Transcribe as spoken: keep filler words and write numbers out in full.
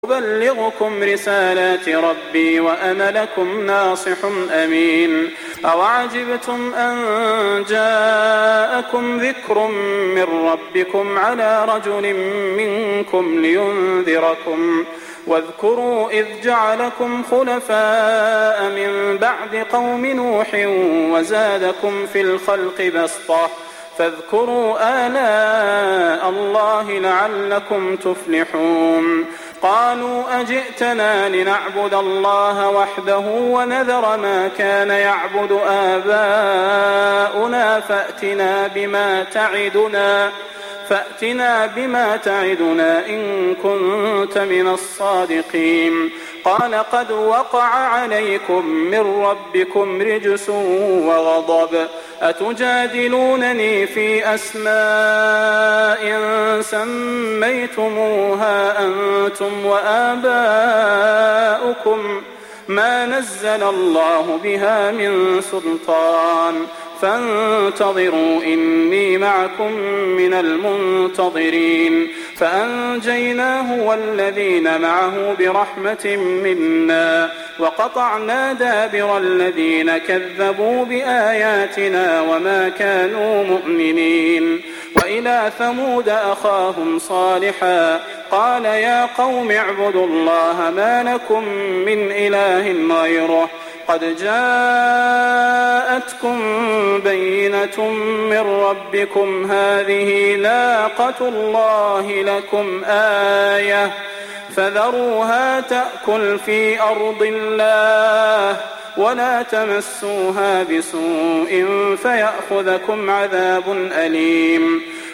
أبلغكم رسالات ربي وأنا لكم ناصح أمين. أوعجبتم أن جاءكم ذكر من ربكم على رجل منكم لينذركم واذكروا إذ جعلكم خلفاء من بعد قوم نوح وزادكم في الخلق بسطة فاذكروا آلاء الله لعلكم تفلحون. قالوا أجئتنا لنعبد الله وحده ونذر ما كان يعبد آباؤنا فأتنا بما تعدنا فأتنا بما تعدنا إن كنت من الصادقين. قال قد وقع عليكم من ربكم رجس وغضب أتجادلونني في أسماء سميتموها أنتم وآباؤكم ما نزل الله بها من سلطان فانتظروا إني معكم من المنتظرين. فأنجيناه والذين معه برحمة منا وقطعنا دابر الذين كذبوا بآياتنا وما كانوا مؤمنين. وإلى ثمود أخاهم صالحا قال يا قوم اعبدوا الله ما لكم من إله غيره قد جاءتكم بينة من ربكم هذه ناقة الله لكم آية فذروها تأكل في أرض الله ولا تمسوها بسوء فيأخذكم عذاب أليم.